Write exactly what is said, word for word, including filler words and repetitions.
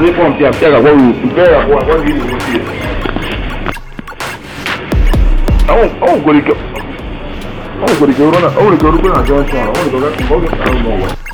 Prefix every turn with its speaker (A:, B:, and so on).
A: Ani pump ya ya ga wo prepare ya wo wo video wo see. Oh oh go ri ko. Oh go ri ko na. Oh go ri ko na Johnson. Oh go ri ko na mo.